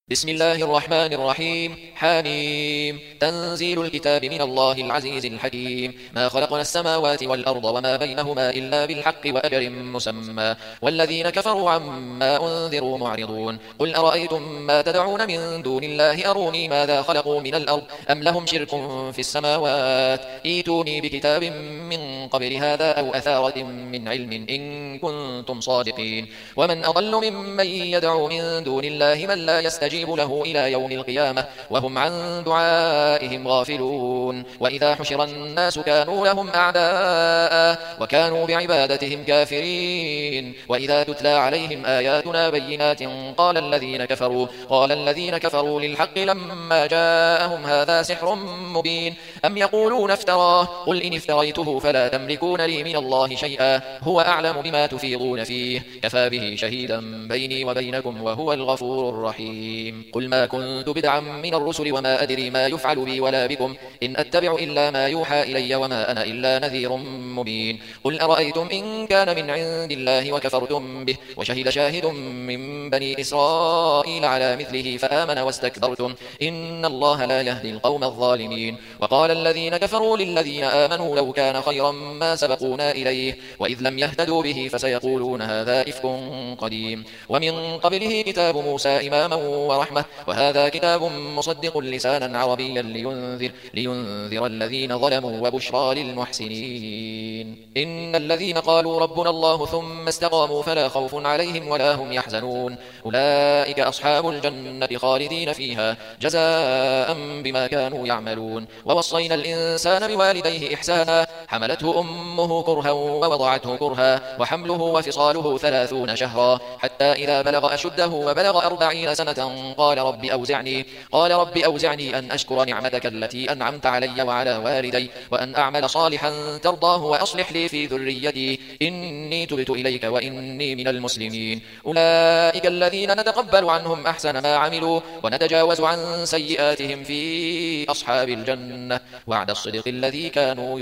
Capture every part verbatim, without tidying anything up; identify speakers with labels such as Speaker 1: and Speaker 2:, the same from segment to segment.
Speaker 1: بسم الله الرحمن الرحيم. حميم. تنزيل الكتاب من الله العزيز الحكيم. ما خلقنا السماوات والأرض وما بينهما إلا بالحق وأجل مسمى، والذين كفروا عما أنذروا معرضون. قل أرأيتم ما تدعون من دون الله أروني ماذا خلقوا من الأرض أم لهم شرك في السماوات، ايتوني بكتاب من قبل هذا أو أثارة من علم إن كنتم صادقين. ومن أضل ممن يدعو من دون الله من لا يستجيب له إلى يوم القيامة وهم عن دعائهم غافلون. وإذا حشر الناس كانوا لهم أعداء وكانوا بعبادتهم كافرين. وإذا تتلى عليهم آياتنا بينات قال الذين كفروا قال الذين كفروا للحق لما جاءهم هذا سحر مبين أم يقولون افتراه قل إن افتريته فلا تملكون لي من الله شيئا هو أعلم بما تفيضون فيه كفى به شهيدا بيني وبينكم وهو الغفور الرحيم. قل ما كنت بدعا من الرسل وما أدري ما يفعل بي ولا بكم إن أتبع إلا ما يوحى إلي وما أنا إلا نذير مبين. قل أرأيتم إن كان من عند الله وكفرتم به وشهد شاهد من بني إسرائيل على مثله فآمن واستكبرتم إن الله لا يهدي القوم الظالمين. وقال الذين كفروا للذين آمنوا لو كان خيرا ما سبقونا إليه وإذ لم يهتدوا به فسيقولون هذا إفك قديم. ومن قبله كتاب موسى إماما ورحمة وهذا كتاب مصدق لسانا عربيا لينذر, لينذر الذين ظلموا وبشرى للمحسنين. إن الذين قالوا ربنا الله ثم استقاموا فلا خوف عليهم ولا هم يحزنون أولئك أصحاب الجنة خالدين فيها جزاء بما كانوا يعملون. ووصينا الإنسان بوالديه إحسانا حملته أمه كرها ووضعته كرها وحمله وفصاله ثلاثون شهرا حتى إذا بلغ أشده وبلغ أربعين سنة قال رب أوزعني قال رب أوزعني أن أشكر نعمتك التي أنعمت علي وعلى والدي وأن أعمل صالحا ترضاه وأصلح لي في ذريتي إني تبت إليك وإني من المسلمين. أولئك الذين نتقبل عنهم أحسن ما عملوا ونتجاوز عن سيئاتهم في أصحاب الجنة وعد الصدق الذي كانوا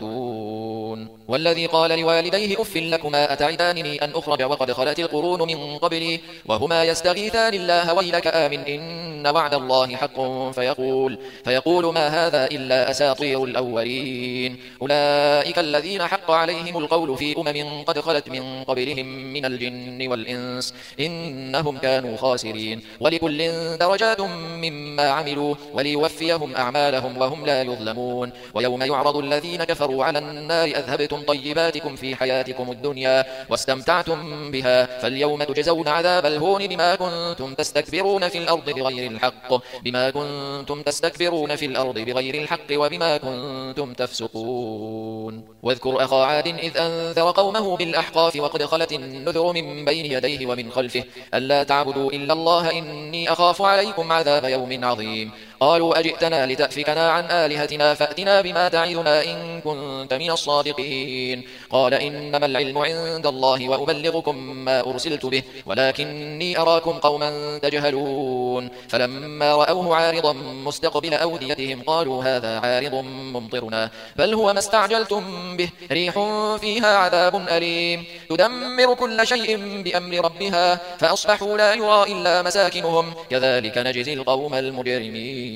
Speaker 1: يوعدون. والذي قال لوالديه أف لكما أتعدانني أن أخرج وقد خلت القرون من قبلي وهما يستغيثان الله ويلك آمن إن وعد الله حق فيقول, فيقول ما هذا إلا أساطير الأولين. أولئك الذين حق عليهم القول في أمم قد خلت من قبلهم من الجن والإنس إنهم كانوا خاسرين. ولكل درجات مما عملوا وليوفيهم أعمالهم وهم لا يظلمون. ويوم يعرض الذين كفروا على النار أذهبتم طيباتكم في حياتكم الدنيا واستمتعتم بها فاليوم تجزون عذاب الهون بما كنتم تستكبرون في الأرض بغير الحق بما كنتم تستكبرون في الأرض بغير الحق وبما كنتم تفسقون. واذكر أخا عاد إذ أنذر قومه بالأحقاف وقد خلت النذر من بين يديه ومن خلفه ألا تعبدوا إلا الله إني أخاف عليكم عذاب يوم عظيم. قالوا أجئتنا لتأفكنا عن آلهتنا فأتنا بما تعدنا إن كنت من الصادقين. قال إنما العلم عند الله وأبلغكم ما أرسلت به ولكني أراكم قوما تجهلون. فلما رأوه عارضا مستقبل أوديتهم قالوا هذا عارض ممطرنا بل هو ما استعجلتم به ريح فيها عذاب أليم تدمر كل شيء بأمر ربها فأصبحوا لا يرى إلا مساكنهم كذلك نجزي القوم المجرمين.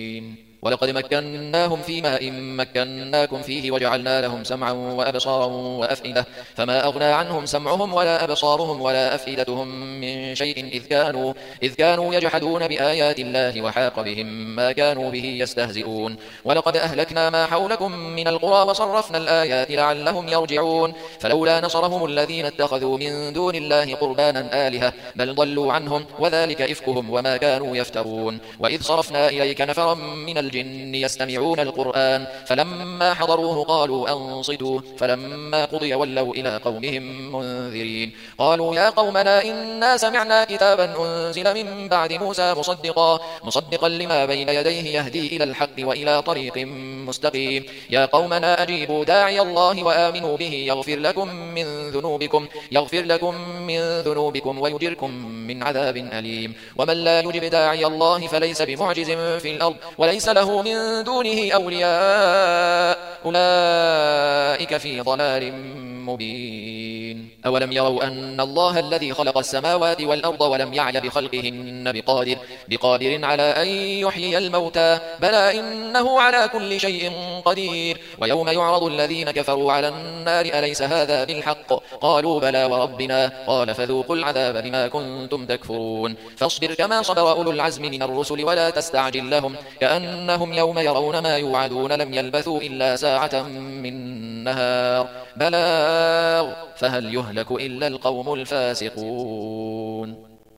Speaker 1: ولقد مكناهم في ماء مكناكم فيه وجعلنا لهم سمعا وأبصارا وأفئدة فما أغنى عنهم سمعهم ولا أبصارهم ولا أفئدتهم من شيء إذ كانوا, إذ كانوا يجحدون بآيات الله وحاق بهم ما كانوا به يستهزئون. ولقد أهلكنا ما حولكم من القرى وصرفنا الآيات لعلهم يرجعون فلولا نصرهم الذين اتخذوا من دون الله قربانا آلهة بل ضلوا عنهم وذلك إفكهم وما كانوا يفترون. وإذ صرفنا إليك نفرا من الجن يستمعون القرآن فلما حضروه قالوا أنصتوا فلما قضي ولوا إلى قومهم منذرين. قالوا يا قومنا إنا سمعنا كتابا أنزل من بعد موسى مصدقا, مصدقا لما بين يديه يهدي إلى الحق وإلى طريق مستقيم. يا قومنا أجيبوا داعي الله وآمنوا به يغفر لكم من ذنوبكم, يغفر لكم من ذنوبكم ويجركم من عذاب أليم. ومن لا يجب داعي الله فليس بمعجز في الأرض وليس له من دونه أولياء أولئك في ضلال مبين. أولم يروا أن الله الذي خلق السماوات والأرض ولم يعي بخلقهن بقادر, بقادر على أن يحيي الموتى بلى إنه على كل شيء قدير. ويوم يعرض الذين كفروا على النار أليس هذا بالحق قالوا بلى وربنا قال فذوقوا العذاب بما كنتم تكفرون. فاصبر كما صبر أولو العزم من الرسل ولا تستعجل لهم كأنهم يوم يرون ما يوعدون لم يلبثوا إلا ساعة من نهار بلاغ فهل يهلك إلا القوم الفاسقون.